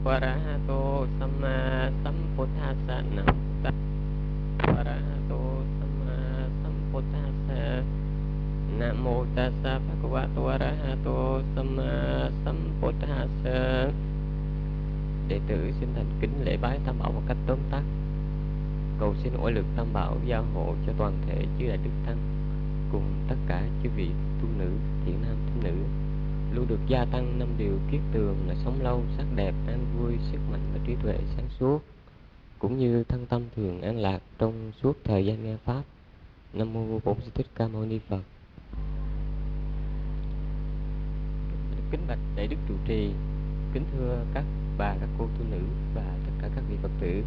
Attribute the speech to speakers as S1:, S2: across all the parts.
S1: Arahato Samma Sambuddhassa. Nam mô Tassa Bhagavato Arahato Samma Sambuddhassa. Đệ tử xin thành kính lễ bái Tam Bảo một cách tóm tắt. Cầu xin oai lực Tam Bảo gia hộ cho toàn thể chư đại đức tăng cùng tất cả chư vị tu nữ, thiện nam tín nữ luôn được gia tăng năm điều kiết tường là sống lâu, sắc đẹp, an vui, sức mạnh và trí tuệ sáng suốt, cũng như thân tâm thường an lạc trong suốt thời gian nghe pháp. Nam mô Bổn Sư Thích Ca Mâu Ni Phật. Kính bạch đại đức trụ trì, kính thưa các bà, các cô tu nữ và tất cả các vị Phật tử.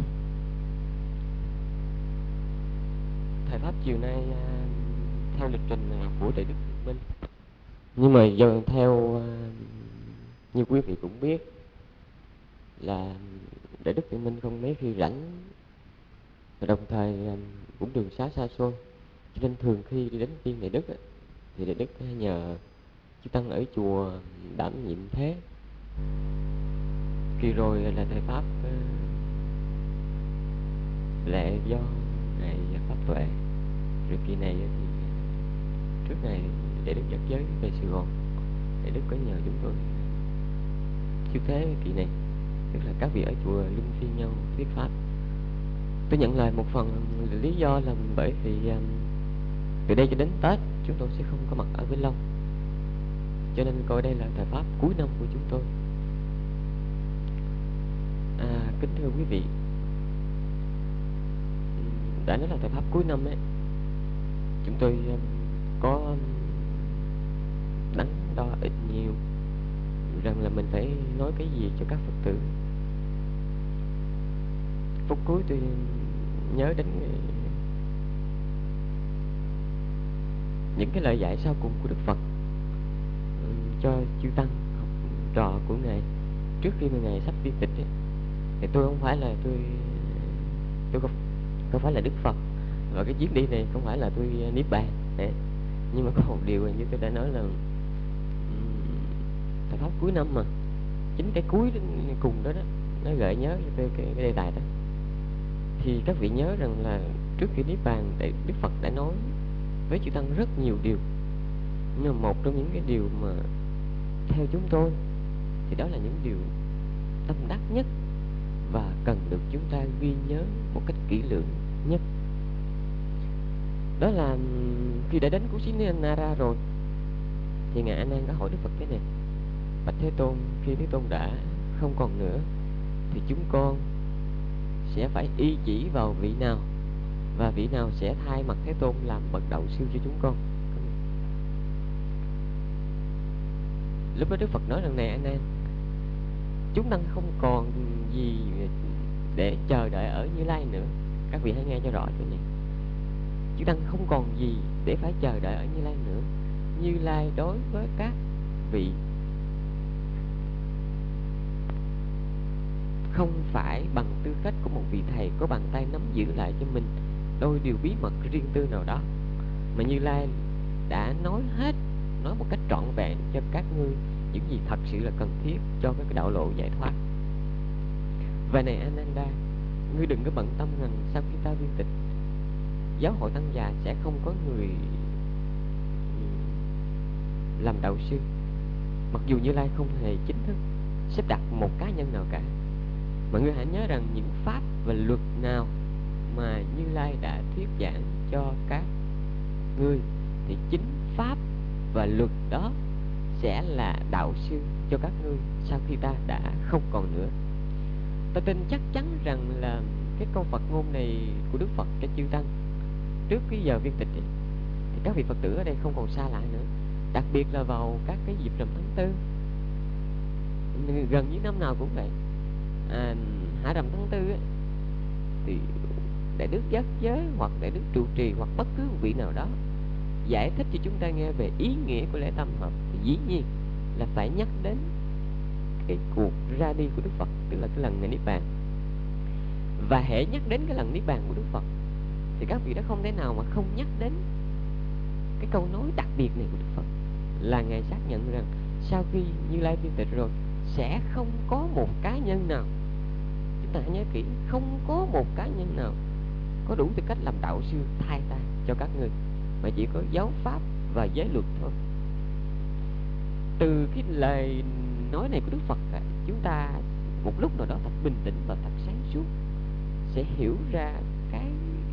S1: Thầy pháp chiều nay theo lịch trình của đại đức Thượng Minh, nhưng mà do theo như quý vị cũng biết là đại đức Thượng Minh không mấy khi rảnh, và đồng thời cũng đường xá xa xôi, cho nên thường khi đi đến viên đại đức thì đại đức nhờ chư tăng ở chùa đảm nhiệm thế. Kỳ rồi là thầy pháp lệ do ngày pháp tuệ, rồi kỳ này thì trước ngày đại đức dắt giới về Sài Gòn, đại đức có nhờ chúng tôi chiếu thế kỳ này, tức là các vị ở chùa luân phiên nhau thuyết pháp. Tôi nhận lời một phần lý do là bởi vì từ đây cho đến Tết chúng tôi sẽ không có mặt ở Vĩnh Long, cho nên coi đây là thời pháp cuối năm của chúng tôi. Kính thưa quý vị, đã nói là thời pháp cuối năm ấy, chúng tôi có đắn đo ít nhiều rằng là mình phải nói cái gì cho các Phật tử. Phút cuối tôi nhớ đến những cái lời dạy sau cùng của Đức Phật cho chư tăng học trò của ngài trước khi mà ngài sắp viên tịch ấy. Thì tôi không phải là tôi không phải là Đức Phật, và cái chuyến đi này không phải là tôi niết bàn đấy. Nhưng mà có một điều như tôi đã nói là thời pháp cuối năm mà, chính cái cuối cùng đó nó gợi nhớ cho tôi cái đề tài đó. Thì các vị nhớ rằng là trước khi niết bàn, Đức Phật đã nói với chư tăng rất nhiều điều, nhưng mà một trong những cái điều mà theo chúng tôi thì đó là những điều tâm đắc nhất và cần được chúng ta ghi nhớ một cách kỹ lưỡng nhất. Đó là khi đã đến Kusinara rồi thì ngài A Nan có hỏi Đức Phật thế này: bạch Thế Tôn, khi Thế Tôn đã không còn nữa thì chúng con sẽ phải y chỉ vào vị nào, và vị nào sẽ thay mặt Thế Tôn làm bậc đạo sư cho chúng con? Lúc đó Đức Phật nói rằng: này A Nan, chúng tăng không còn gì để chờ đợi ở Như Lai nữa. Các vị hãy nghe cho rõ chỗ này. Chúng tăng không còn gì để phải chờ đợi ở Như Lai nữa. Như Lai đối với các vị không phải bằng tư cách của một vị thầy có bàn tay nắm giữ lại cho mình đôi điều bí mật riêng tư nào đó, mà Như Lai đã nói hết, nói một cách trọn vẹn cho các ngươi những gì thật sự là cần thiết cho cái đạo lộ giải thoát. Vậy này Ananda, ngươi đừng có bận tâm rằng sau khi ta viên tịch, giáo hội tăng già sẽ không có người làm đạo sư, mặc dù Như Lai không hề chính thức xếp đặt một cá nhân nào cả. Mà ngươi hãy nhớ rằng những pháp và luật nào mà Như Lai đã thuyết giảng cho các ngươi thì chính pháp và luật đó sẽ là đạo sư cho các ngươi sau khi ta đã không còn nữa. Ta tin chắc chắn rằng là cái câu Phật ngôn này của Đức Phật cho chư tăng trước cái giờ viên tịch thì các vị Phật tử ở đây không còn xa lạ nữa. Đặc biệt là vào các cái dịp rằm tháng 4, gần như năm nào cũng vậy. Hạ rằm tháng 4 ấy, thì đại đức giác giới hoặc đại đức trụ trì hoặc bất cứ một vị nào đó giải thích cho chúng ta nghe về ý nghĩa của lễ tam hợp, thì dĩ nhiên là phải nhắc đến cái cuộc ra đi của Đức Phật, tức là cái lần ngày niết bàn. Và hễ nhắc đến cái lần niết bàn của Đức Phật thì các vị đó không thể nào mà không nhắc đến cái câu nói đặc biệt này của Đức Phật, là ngài xác nhận rằng sau khi Như Lai viên tịch rồi sẽ không có một cá nhân nào, chúng ta hãy nhớ kỹ, không có một cá nhân nào có đủ tư cách làm đạo sư thay ta cho các ngươi, mà chỉ có giáo pháp và giới luật thôi. Từ cái lời nói này của Đức Phật, chúng ta một lúc nào đó thật bình tĩnh và thật sáng suốt sẽ hiểu ra cái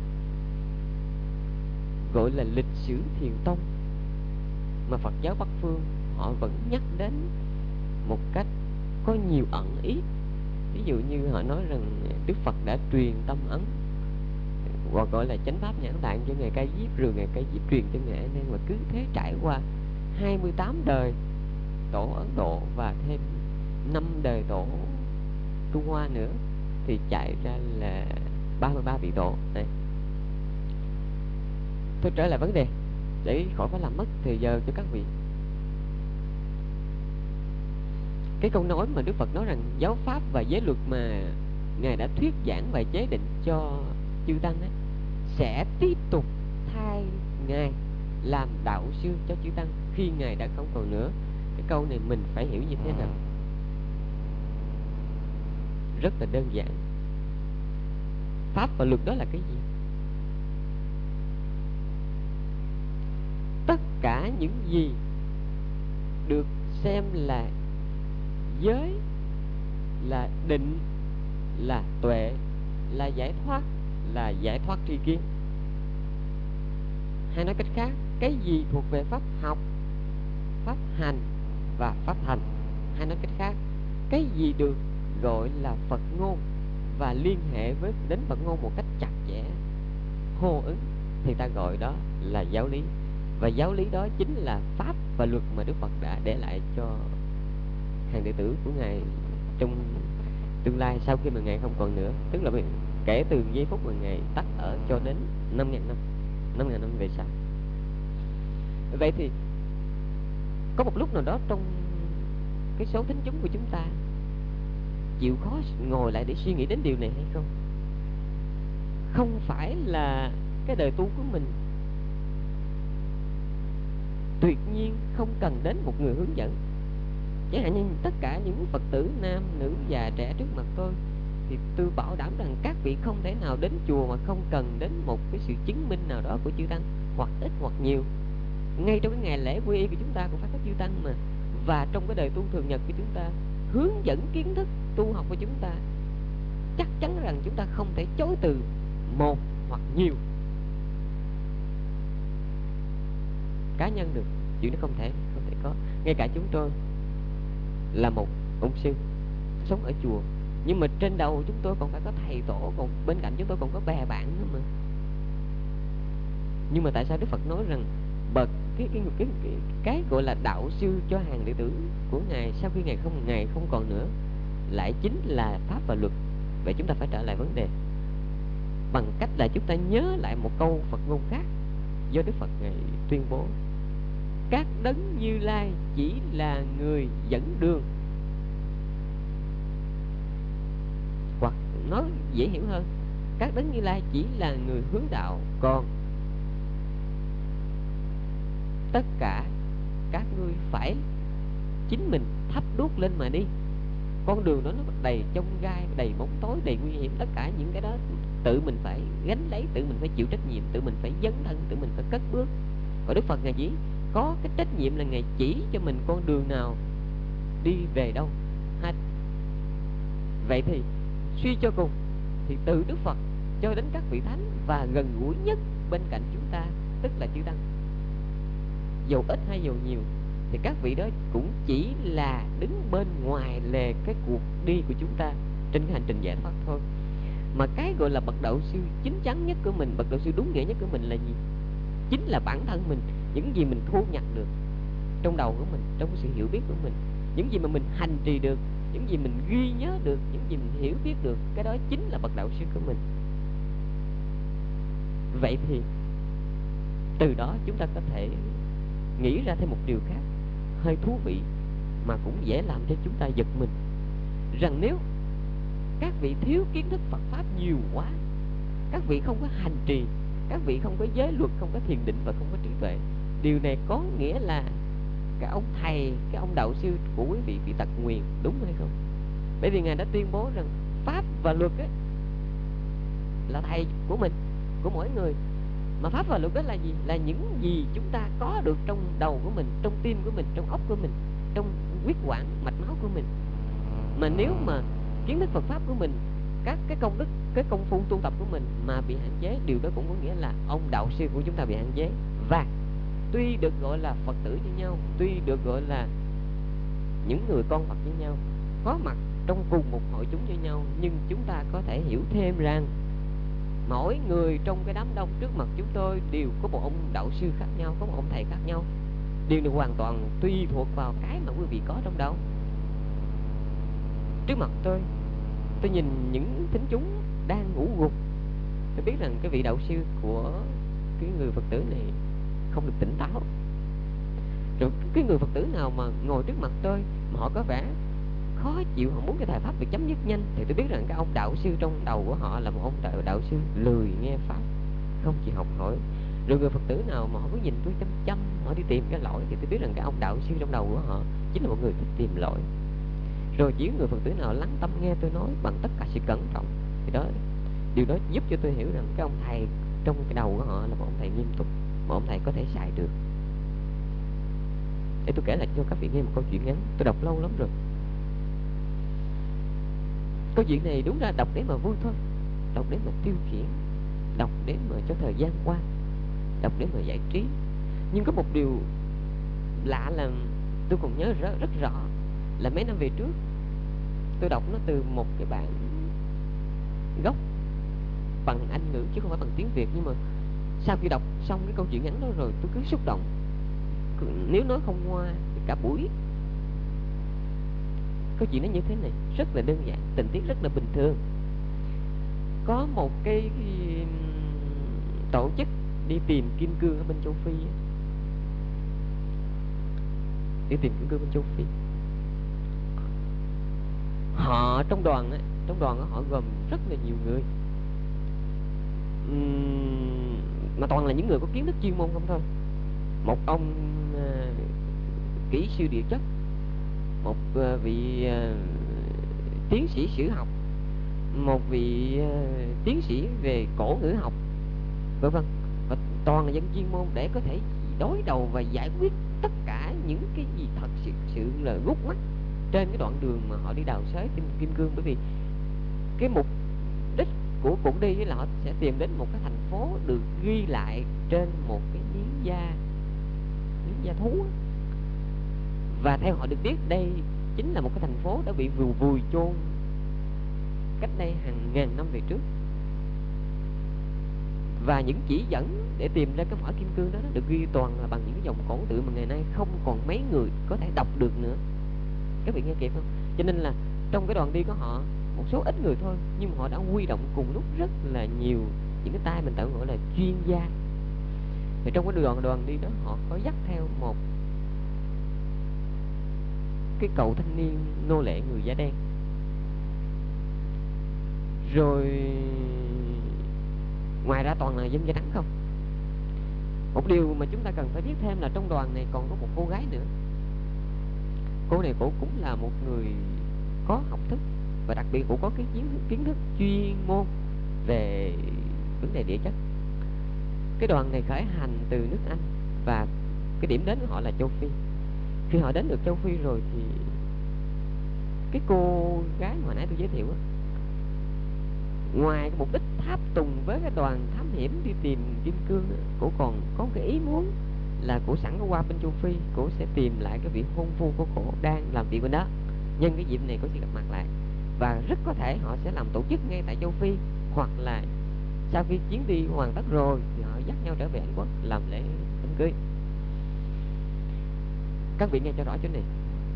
S1: gọi là lịch sử Thiền tông mà Phật giáo Bắc phương họ vẫn nhắc đến một cách có nhiều ẩn ý. Ví dụ như họ nói rằng Đức Phật đã truyền tâm ấn, hoặc gọi là chánh pháp nhãn tạng cho Ngài Ca Diếp, rồi Ngài Ca Diếp truyền cho Ngài A Nan, và cứ thế trải qua 28 đời tổ Ấn Độ và thêm 5 đời tổ Trung Hoa nữa, thì chạy ra là 33 vị tổ. Đây, tôi trở lại vấn đề để khỏi phải làm mất thời giờ cho các vị. Cái câu nói mà Đức Phật nói rằng giáo pháp và giới luật mà Ngài đã thuyết giảng và chế định cho chư tăng ấy, sẽ tiếp tục thay Ngài làm đạo sư cho chư tăng khi Ngài đã không còn nữa. Cái câu này mình phải hiểu như thế nào? Rất là đơn giản. Pháp và luật đó là cái gì? Tất cả những gì được xem là giới, là định, là tuệ, là giải thoát tri kiến. Hay nói cách khác, cái gì thuộc về pháp học, pháp hành và pháp hành. Hay nói cách khác, cái gì được gọi là Phật ngôn và liên hệ với đến Phật ngôn một cách chặt chẽ, hô ứng, thì ta gọi đó là giáo lý. Và giáo lý đó chính là pháp và luật mà Đức Phật đã để lại cho hàng đệ tử của Ngài trong tương lai sau khi mà Ngài không còn nữa, tức là kể từ giây phút mà Ngài tắt ở cho đến 5.000 năm về sau. Vậy thì có một lúc nào đó trong cái số thính chúng của chúng ta chịu khó ngồi lại để suy nghĩ đến điều này hay không? Không phải là cái đời tu của mình tuyệt nhiên không cần đến một người hướng dẫn. Chẳng hạn như tất cả những Phật tử nam, nữ, già, trẻ trước mặt tôi, thì tôi bảo đảm rằng các vị không thể nào đến chùa mà không cần đến một cái sự chứng minh nào đó của chư tăng, hoặc ít hoặc nhiều. Ngay trong cái ngày lễ quy y của chúng ta cũng phải có chư tăng mà. Và trong cái đời tu thường nhật của chúng ta, hướng dẫn kiến thức tu học của chúng ta, chắc chắn rằng chúng ta không thể chối từ một hoặc nhiều cá nhân được. Chuyện đó không thể có. Ngay cả chúng tôi là một ông sư sống ở chùa, nhưng mà trên đầu chúng tôi còn phải có thầy tổ, còn bên cạnh chúng tôi còn có bè bạn nữa mà. Nhưng mà tại sao Đức Phật nói rằng bậc cái gọi là đạo sư cho hàng đệ tử của Ngài sau khi Ngài không còn nữa lại chính là pháp và luật? Vậy chúng ta phải trở lại vấn đề bằng cách là chúng ta nhớ lại một câu Phật ngôn khác do Đức Phật Ngài tuyên bố: các đấng Như Lai chỉ là người dẫn đường. Hoặc nói dễ hiểu hơn, các đấng Như Lai chỉ là người hướng đạo, còn tất cả các ngươi phải chính mình thắp đuốc lên mà đi. Con đường đó nó đầy chông gai, đầy bóng tối, đầy nguy hiểm. Tất cả những cái đó tự mình phải gánh lấy, tự mình phải chịu trách nhiệm, tự mình phải dấn thân, tự mình phải cất bước. Còn Đức Phật Ngài chỉ có cái trách nhiệm là Ngài chỉ cho mình con đường nào đi về đâu. Vậy thì suy cho cùng thì từ Đức Phật cho đến các vị thánh và gần gũi nhất bên cạnh chúng ta, tức là chư tăng, dầu ít hay dầu nhiều, thì các vị đó cũng chỉ là đứng bên ngoài lề cái cuộc đi của chúng ta trên cái hành trình giải thoát thôi. Mà cái gọi là bậc đạo sư chính chắn nhất của mình, bậc đạo sư đúng nghĩa nhất của mình là gì? Chính là bản thân mình, những gì mình thu nhặt được trong đầu của mình, trong cái sự hiểu biết của mình, những gì mà mình hành trì được, những gì mình ghi nhớ được, những gì mình hiểu biết được, cái đó chính là bậc đạo sư của mình. Vậy thì từ đó chúng ta có thể nghĩ ra thêm một điều khác hơi thú vị mà cũng dễ làm cho chúng ta giật mình, rằng nếu các vị thiếu kiến thức Phật Pháp nhiều quá, các vị không có hành trì, các vị không có giới luật, không có thiền định và không có trí tuệ, điều này có nghĩa là cái ông thầy, cái ông đạo sư của quý vị bị tật nguyền, đúng hay không? Bởi vì Ngài đã tuyên bố rằng pháp và luật ấy là thầy của mình, của mỗi người. Mà pháp và luật đó là gì? Là những gì chúng ta có được trong đầu của mình, trong tim của mình, trong óc của mình, trong huyết quản, mạch máu của mình. Mà nếu mà kiến thức Phật pháp của mình, các cái công đức, cái công phu tu tập của mình mà bị hạn chế, điều đó cũng có nghĩa là ông đạo sư của chúng ta bị hạn chế. Và tuy được gọi là Phật tử như nhau, tuy được gọi là những người con Phật như nhau, có mặt trong cùng một hội chúng như nhau, nhưng chúng ta có thể hiểu thêm rằng mỗi người trong cái đám đông trước mặt chúng tôi đều có một ông đạo sư khác nhau, có một ông thầy khác nhau. Điều này hoàn toàn tùy thuộc vào cái mà quý vị có trong đầu. Trước mặt tôi nhìn những thính chúng đang ngủ gục, tôi biết rằng cái vị đạo sư của cái người Phật tử này không được tỉnh táo. Rồi cái người Phật tử nào mà ngồi trước mặt tôi mà họ có vẻ khó chịu, họ muốn cái thời pháp được chấm dứt nhanh, thì tôi biết rằng cái ông đạo sư trong đầu của họ là một ông đạo sư lười nghe pháp, không chịu học hỏi. Rồi người Phật tử nào mà họ cứ nhìn tôi chăm chăm, họ đi tìm cái lỗi, thì tôi biết rằng cái ông đạo sư trong đầu của họ chính là một người thích tìm lỗi. Rồi chỉ người Phật tử nào lắng tâm nghe tôi nói bằng tất cả sự cẩn trọng, thì đó, điều đó giúp cho tôi hiểu rằng cái ông thầy trong cái đầu của họ là một ông thầy nghiêm túc, một ông thầy có thể xài được. Để tôi kể lại cho các vị nghe một câu chuyện ngắn, tôi đọc lâu lắm rồi. Câu chuyện này đúng ra đọc để mà vui thôi, đọc để mà tiêu khiển, đọc để mà cho thời gian qua, đọc để mà giải trí. Nhưng có một điều lạ là tôi còn nhớ rất rõ, là mấy năm về trước tôi đọc nó từ một cái bản gốc bằng Anh ngữ chứ không phải bằng tiếng Việt. Nhưng mà sau khi đọc xong cái câu chuyện ngắn đó rồi, tôi cứ xúc động, nếu nói không ngoa thì cả buổi. Câu chuyện nó như thế này, rất là đơn giản, tình tiết rất là bình thường. Có một cái tổ chức đi tìm kim cương ở bên châu Phi, đi tìm kim cương bên châu Phi. Họ trong đoàn họ gồm rất là nhiều người, mà toàn là những người có kiến thức chuyên môn không thôi. Một ông kỹ sư địa chất, một vị tiến sĩ sử học, một vị tiến sĩ về cổ ngữ học, vân vân. Và toàn là dân chuyên môn để có thể đối đầu và giải quyết tất cả những cái gì thật sự là gút mắt trên cái đoạn đường mà họ đi đào xới kim cương. Bởi vì cái mục đích của cuộc đi là họ sẽ tìm đến một cái thành phố được ghi lại trên một cái miếng da thú. Và theo họ được biết, đây chính là một cái thành phố đã bị vùi chôn cách đây hàng ngàn năm về trước. Và những chỉ dẫn để tìm ra cái mỏ kim cương đó được ghi toàn là bằng những dòng cổ tự mà ngày nay không còn mấy người có thể đọc được nữa. Các vị nghe kịp không? Cho nên là trong cái đoàn đi của họ, một số ít người thôi, nhưng mà họ đã huy động cùng lúc rất là nhiều những cái tay mình tạm gọi là chuyên gia. Thì trong cái đoàn đi đó, họ có dắt theo một cái cậu thanh niên nô lệ người da đen. Rồi ngoài ra toàn là dân da trắng không. Một điều mà chúng ta cần phải biết thêm là trong đoàn này còn có một cô gái nữa. Cô này cô cũng là một người có học thức, và đặc biệt cũng có cái kiến thức chuyên môn về vấn đề địa chất. Cái đoàn này khởi hành từ nước Anh, và cái điểm đến của họ là châu Phi. Khi họ đến được châu Phi rồi thì cái cô gái mà hồi nãy tôi giới thiệu á, ngoài cái mục đích tháp tùng với cái đoàn thám hiểm đi tìm kim cương á, cô còn có cái ý muốn là cô sẵn có qua bên châu Phi, cô sẽ tìm lại cái vị hôn phu của cô đang làm việc bên đó. Nhân cái dịp này cô sẽ gặp mặt lại, và rất có thể họ sẽ làm tổ chức ngay tại châu Phi, hoặc là sau khi chuyến đi hoàn tất rồi thì họ dắt nhau trở về Anh Quốc làm lễ đám cưới. Các vị nghe cho rõ chỗ này.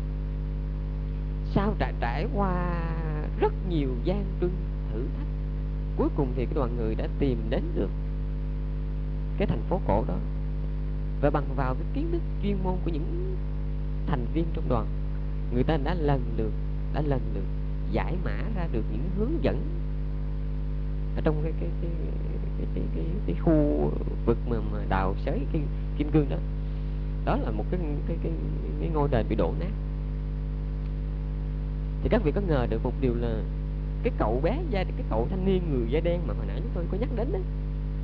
S1: Sau trải qua rất nhiều gian truân thử thách, cuối cùng thì cái đoàn người đã tìm đến được cái thành phố cổ đó. Và bằng vào cái kiến thức chuyên môn của những thành viên trong đoàn, người ta đã lần lượt giải mã ra được những hướng dẫn ở trong cái khu vực mà đào xới cái kim cương đó. Đó là một cái ngôi đền bị đổ nát. Thì các vị có ngờ được một điều là cái cậu bé cái cậu thanh niên người da đen mà hồi nãy chúng tôi có nhắc đến đấy,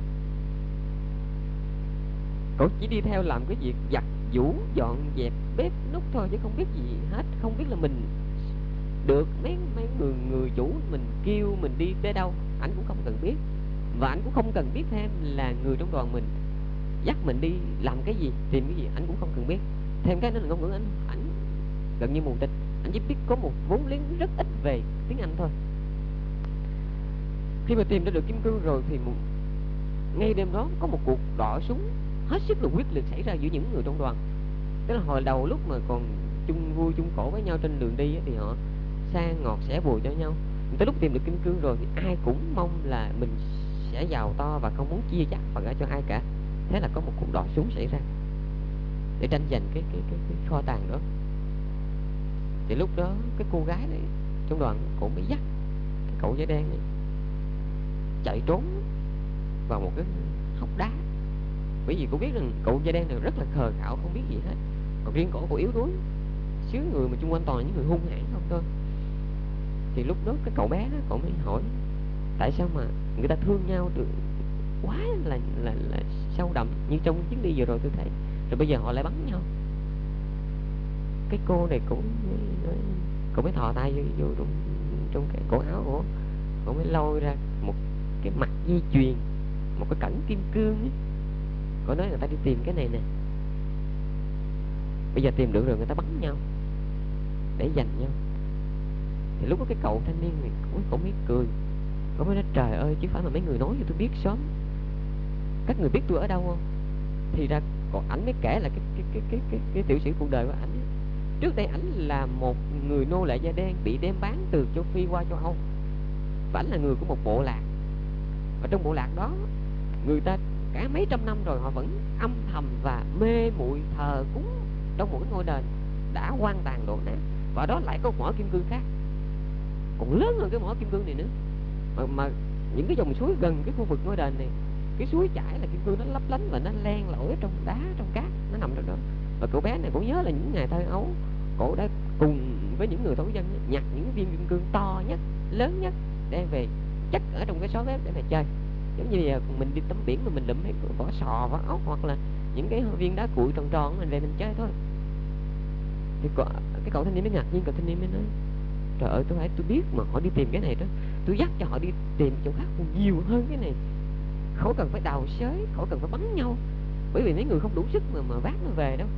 S1: cậu chỉ đi theo làm cái việc giặt giũ dọn dẹp bếp núc thôi, chứ không biết gì hết, không biết là mình được mấy người chủ mình kêu mình đi tới đâu ảnh cũng không cần biết, và ảnh cũng không cần biết thêm là người trong đoàn mình dắt mình đi làm cái gì, tìm cái gì ảnh cũng không cần biết. Thêm cái nữa là ngôn ngữ ảnh gần như mù tịch, ảnh chỉ biết có một vốn liếng rất ít về tiếng Anh thôi. Khi mà tìm ra được kim cương rồi thì ngay đêm đó có một cuộc đọ súng hết sức là quyết liệt xảy ra giữa những người trong đoàn. Tức là hồi đầu lúc mà còn chung vui chung khổ với nhau trên đường đi thì họ sang ngọt sẻ bùi cho nhau. Tới lúc tìm được kim cương rồi thì ai cũng mong là mình sẽ giàu to và không muốn chia chác phần ở cho ai cả. Thế là có một cuộc đọ súng xảy ra để tranh giành cái kho tàng đó. Thì lúc đó cái cô gái này trong đoàn cũng mới dắt cái cậu da đen này chạy trốn vào một cái hốc đá, bởi vì cô biết rằng cậu da đen này rất là khờ khạo, không biết gì hết, còn riêng cổ yếu đuối, xứ người mà chung quanh toàn những người hung hãn không thôi. Thì lúc đó cái cậu bé đó cậu mới hỏi tại sao mà người ta thương nhau được quá là sâu đậm như trong chuyến đi vừa rồi tôi thấy, rồi bây giờ họ lại bắn nhau. Cái cô này cũng cậu mới thò tay vô trong cái cổ áo của cậu mới lôi ra một cái mặt dây chuyền, một cái cẩn kim cương ấy. Cậu nói người ta đi tìm cái này nè, bây giờ tìm được rồi người ta bắn nhau để giành nhau. Thì lúc đó cái cậu thanh niên này cậu mới cười, cậu mới nói trời ơi chứ phải mà mấy người nói cho tôi biết sớm, các người biết tôi ở đâu không? Thì ra còn ảnh mới kể là cái tiểu sử cuộc đời của ảnh. Trước đây ảnh là một người nô lệ da đen bị đem bán từ châu Phi qua châu Âu, và ảnh là người của một bộ lạc. Và trong bộ lạc đó người ta cả mấy trăm năm rồi họ vẫn âm thầm và mê muội thờ cúng trong một cái ngôi đền đã hoang tàn đổ nát, và đó lại có một mỏ kim cương khác còn lớn hơn cái mỏ kim cương này nữa. Mà những cái dòng suối gần cái khu vực ngôi đền này, cái suối chảy là kim cương nó lấp lánh và nó len lỏi trong đá trong cát, nó nằm trong đó. Và cậu bé này cũng nhớ là những ngày thơ ấu, cậu đã cùng với những người thổ dân nhặt những viên kim cương to nhất, lớn nhất đem về chất ở trong cái xó bếp để mà chơi. Giống như giờ mình đi tắm biển mà mình lụm mấy vỏ sò, vỏ ốc hoặc là những cái viên đá cuội tròn tròn mình về mình chơi thôi. Thì cái cậu thanh niên mới ngạc nhiên, cậu thanh niên mới nói trời ơi tôi biết mà họ đi tìm cái này đó, tôi dắt cho họ đi tìm chỗ khác còn nhiều hơn cái này, khỏi cần phải đào xới, khỏi cần phải bắn nhau, bởi vì mấy người không đủ sức mà vác nó về đâu.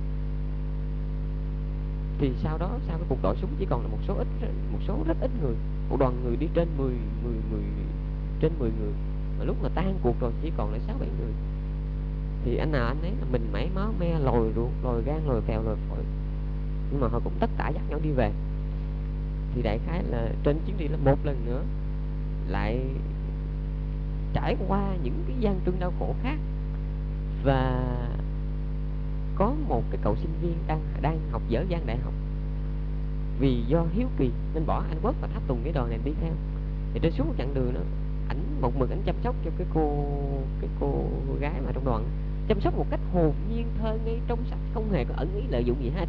S1: Thì sau đó sau cái cuộc đọ súng chỉ còn là một số rất ít người, một đoàn người đi trên 10 người, mà lúc mà tan cuộc rồi chỉ còn lại 6-7 người. Thì anh nào anh ấy là mình mẩy máu me, lồi ruột, lồi gan, lồi phèo, lồi phổi, nhưng mà họ cũng tất tả dắt nhau đi về. Thì đại khái là trên chuyến đi là một lần nữa lại trải qua những cái gian truân đau khổ khác. Và có một cái cậu sinh viên đang học dở dang đại học, vì do hiếu kỳ nên bỏ Anh Quốc và tháp tùng cái đoàn này đi theo. Thì trên suốt một chặng đường đó ảnh một mực ảnh chăm sóc cho cái cô gái mà trong đoàn, chăm sóc một cách hồn nhiên thơ ngây trong sạch, không hề có ẩn ý lợi dụng gì hết.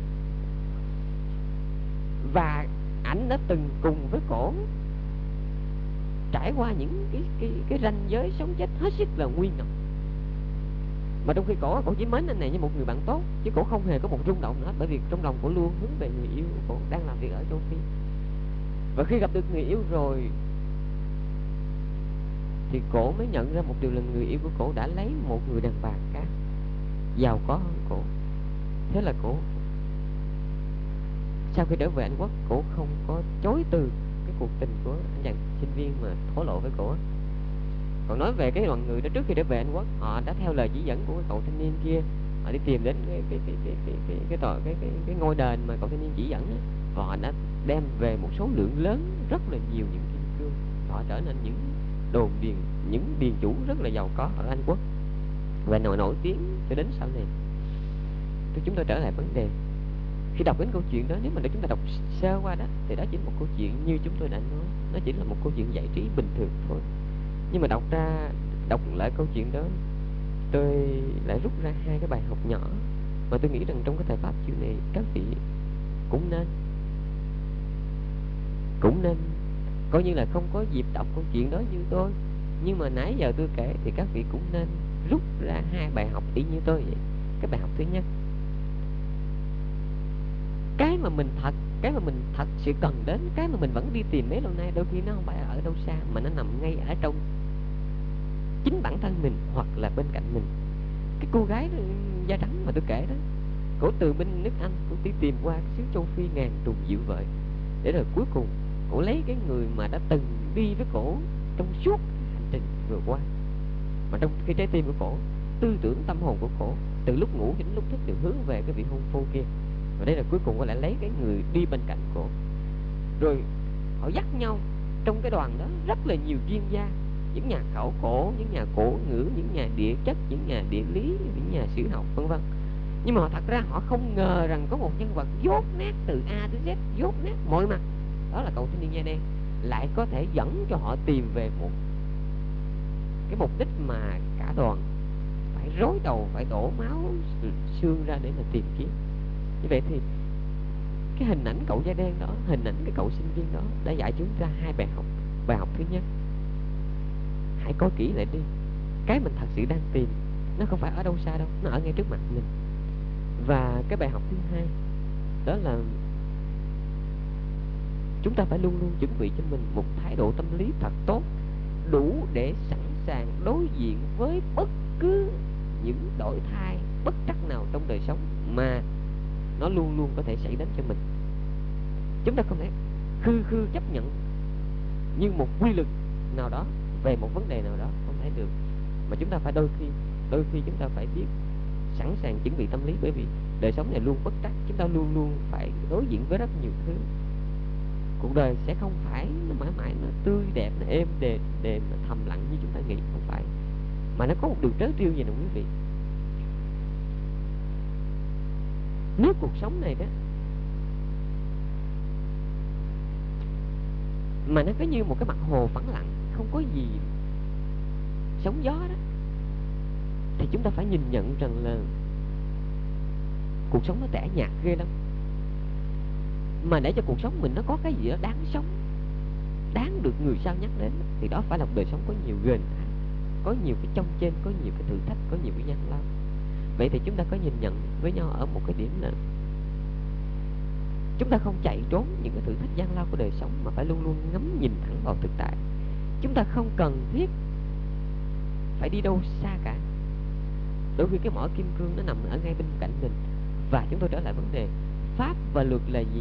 S1: Và ảnh đã từng cùng với cổ trải qua những cái ranh giới sống chết hết sức là nguy ngập. Mà trong khi cổ chỉ mến anh này như một người bạn tốt, chứ cổ không hề có một rung động nữa, bởi vì trong lòng cổ luôn hướng về người yêu của cổ đang làm việc ở châu Phi. Và khi gặp được người yêu rồi thì cổ mới nhận ra một điều là người yêu của cổ đã lấy một người đàn bà khác giàu có hơn cổ. Thế là cổ sau khi trở về Anh Quốc, cổ không có chối từ cái cuộc tình của anh chàng sinh viên mà thổ lộ với cổ. Còn nói về cái đoàn người đó, trước khi trở về Anh Quốc, họ đã theo lời chỉ dẫn của cái cậu thanh niên kia, họ đi tìm đến cái ngôi đền mà cậu thanh niên chỉ dẫn đó. Và họ đã đem về một số lượng lớn, rất là nhiều những kim cương. Họ trở nên những những điền chủ rất là giàu có ở Anh Quốc và nổi tiếng cho đến sau này. Chúng tôi trở lại vấn đề, khi đọc đến câu chuyện đó, nếu mà để chúng ta đọc sơ qua đó thì đó chỉ là một câu chuyện như chúng tôi đã nói, nó chỉ là một câu chuyện giải trí bình thường thôi. Nhưng mà đọc lại câu chuyện đó, tôi lại rút ra hai cái bài học nhỏ mà tôi nghĩ rằng trong cái thời pháp chiều này các vị cũng nên. cũng nên coi như là không có dịp đọc câu chuyện đó như tôi, nhưng mà nãy giờ tôi kể thì các vị cũng nên rút ra 2 bài học y như tôi vậy. Cái bài học thứ nhất, cái mà mình thật sự cần đến, cái mà mình vẫn đi tìm mấy lâu nay, đôi khi nó không phải ở đâu xa mà nó nằm ngay ở trong chính bản thân mình hoặc là bên cạnh mình. Cái cô gái da trắng mà tôi kể đó, cổ từ bên nước Anh, cổ đi tìm qua cái xứ châu Phi ngàn trùng dịu vợi, để rồi cuối cùng cổ lấy cái người mà đã từng đi với cổ trong suốt hành trình vừa qua, mà trong cái trái tim của cổ, tư tưởng tâm hồn của cổ từ lúc ngủ đến lúc thức đều hướng về cái vị hôn phu kia. Và đây là cuối cùng cổ lại lấy cái người đi bên cạnh cổ, rồi họ dắt nhau trong cái đoàn đó rất là nhiều chuyên gia, những nhà khảo cổ, những nhà cổ ngữ, những nhà địa chất, những nhà địa lý, những nhà sử học vân vân. Nhưng mà thật ra họ không ngờ rằng có một nhân vật dốt nát từ A tới Z, dốt nát mọi mặt, đó là cậu thanh niên da đen, lại có thể dẫn cho họ tìm về một cái mục đích mà cả đoàn phải rối đầu, phải đổ máu xương ra để mà tìm kiếm. Như vậy thì cái hình ảnh cậu da đen đó, hình ảnh cái cậu sinh viên đó đã dạy chúng ta 2 bài học. Bài học thứ nhất, hãy coi kỹ lại đi, cái mình thật sự đang tìm nó không phải ở đâu xa đâu, nó ở ngay trước mặt mình. Và cái bài học thứ hai, đó là chúng ta phải luôn luôn chuẩn bị cho mình một thái độ tâm lý thật tốt, đủ để sẵn sàng đối diện với bất cứ những đổi thay bất trắc nào trong đời sống mà nó luôn luôn có thể xảy đến cho mình. Chúng ta không thể khư chấp nhận như một quy luật nào đó về một vấn đề nào đó, không thể được, mà chúng ta phải đôi khi chúng ta phải biết sẵn sàng chuẩn bị tâm lý, bởi vì đời sống này luôn bất trắc, chúng ta luôn luôn phải đối diện với rất nhiều thứ. Cuộc đời sẽ không phải nó mãi mãi nó tươi đẹp, nó êm đềm nó thầm lặng như chúng ta nghĩ, không phải, mà nó có một điều trớ trêu gì nè quý vị. Nếu cuộc sống này đó mà nó có như một cái mặt hồ phẳng lặng, không có gì sóng gió đó, thì chúng ta phải nhìn nhận rằng là cuộc sống nó tẻ nhạt ghê lắm. Mà để cho cuộc sống mình nó có cái gì đó đáng sống, đáng được người sao nhắc đến, thì đó phải là một đời sống có nhiều ghền thai, có nhiều cái chông trên, có nhiều cái thử thách, có nhiều cái gian lao. Vậy thì chúng ta có nhìn nhận với nhau ở một cái điểm là chúng ta không chạy trốn những cái thử thách gian lao của đời sống, mà phải luôn luôn ngắm nhìn thẳng vào thực tại. Chúng ta không cần thiết phải đi đâu xa cả. Đôi khi cái mỏ kim cương nó nằm ở ngay bên cạnh mình. Và chúng tôi trở lại vấn đề pháp và luật là gì,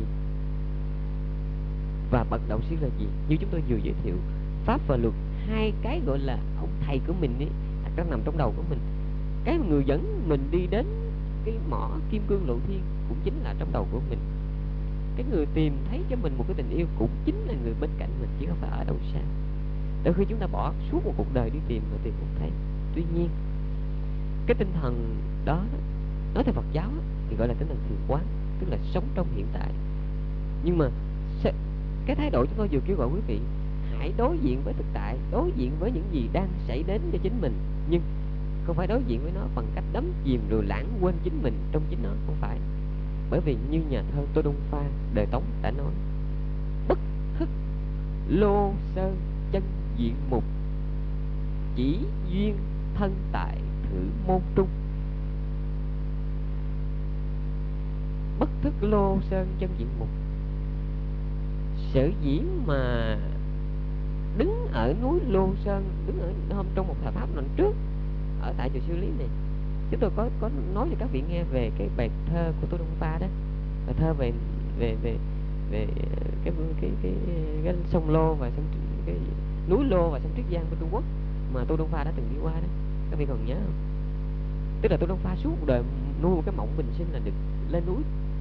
S1: và bậc đạo sư là gì. Như chúng tôi vừa giới thiệu, pháp và luật, 2 cái gọi là ông thầy của mình ấy, thật ra nằm trong đầu của mình. Cái người dẫn mình đi đến cái mỏ kim cương lộ thiên cũng chính là trong đầu của mình. Cái người tìm thấy cho mình một cái tình yêu cũng chính là người bên cạnh mình, chứ không phải ở đâu xa. Đôi khi chúng ta bỏ suốt một cuộc đời đi tìm mà tìm không thấy. Tuy nhiên cái tinh thần đó, nói theo Phật giáo thì gọi là tinh thần thiền quán, tức là sống trong hiện tại. Nhưng mà cái thái độ chúng tôi vừa kêu gọi quý vị hãy đối diện với thực tại, đối diện với những gì đang xảy đến cho chính mình, nhưng không phải đối diện với nó bằng cách đắm chìm rồi lãng quên chính mình trong chính nó, không phải. Bởi vì như nhà thơ Tô Đông Pha đời Tống đã nói: bất thức lô sơn chân diện mục, chỉ duyên thân tại thử môn trung. Bất thức lô sơn chân diện mục, sở dĩ mà đứng ở núi Lô Sơn, đứng ở hôm trong một thờ pháp lần trước ở tại chùa Sư Lý này, chúng tôi có nói cho các vị nghe về cái bài thơ của Tô Đông Pha đó, bài thơ về cái sông Lô và cái núi Lô và sông Triết Giang của Trung Quốc mà Tô Đông Pha đã từng đi qua đó. Các vị còn nhớ không? Tức là Tô Đông Pha suốt một đời nuôi một cái mộng bình sinh là được lên núi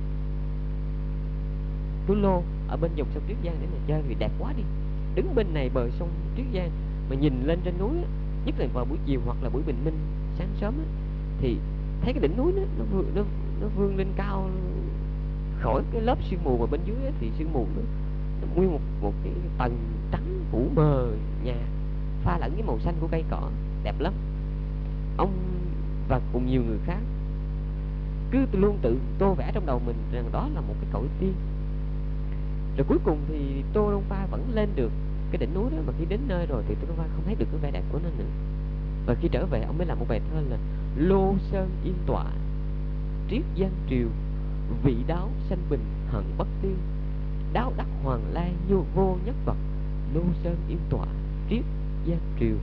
S1: Lô ở bên dòng sông Triết Giang để mà chơi, vì đẹp quá đi. Đứng bên này bờ sông Triết Giang mà nhìn lên trên núi, nhất là vào buổi chiều hoặc là buổi bình minh sáng sớm thì thấy cái đỉnh núi nó vươn lên cao khỏi cái lớp sương mù, mà bên dưới thì sương mù nó nguyên một cái tầng trắng phủ mờ nhà, pha lẫn với màu xanh của cây cỏ, đẹp lắm. Ông và cùng nhiều người khác cứ luôn tự tô vẽ trong đầu mình rằng đó là một cái cõi tiên. Rồi cuối cùng thì Tô Đông Pha vẫn lên được cái đỉnh núi đó, mà khi đến nơi rồi thì Tô Đông Pha không thấy được cái vẻ đẹp của nó nữa. Và khi trở về, ông mới làm một bài thơ là: Lô sơn yên tọa, triết giang triều, vị đáo sanh bình hận bất tiêu, đáo đắc hoàng lai vô nhất vật, lô sơn yên tọa, triết giang triều.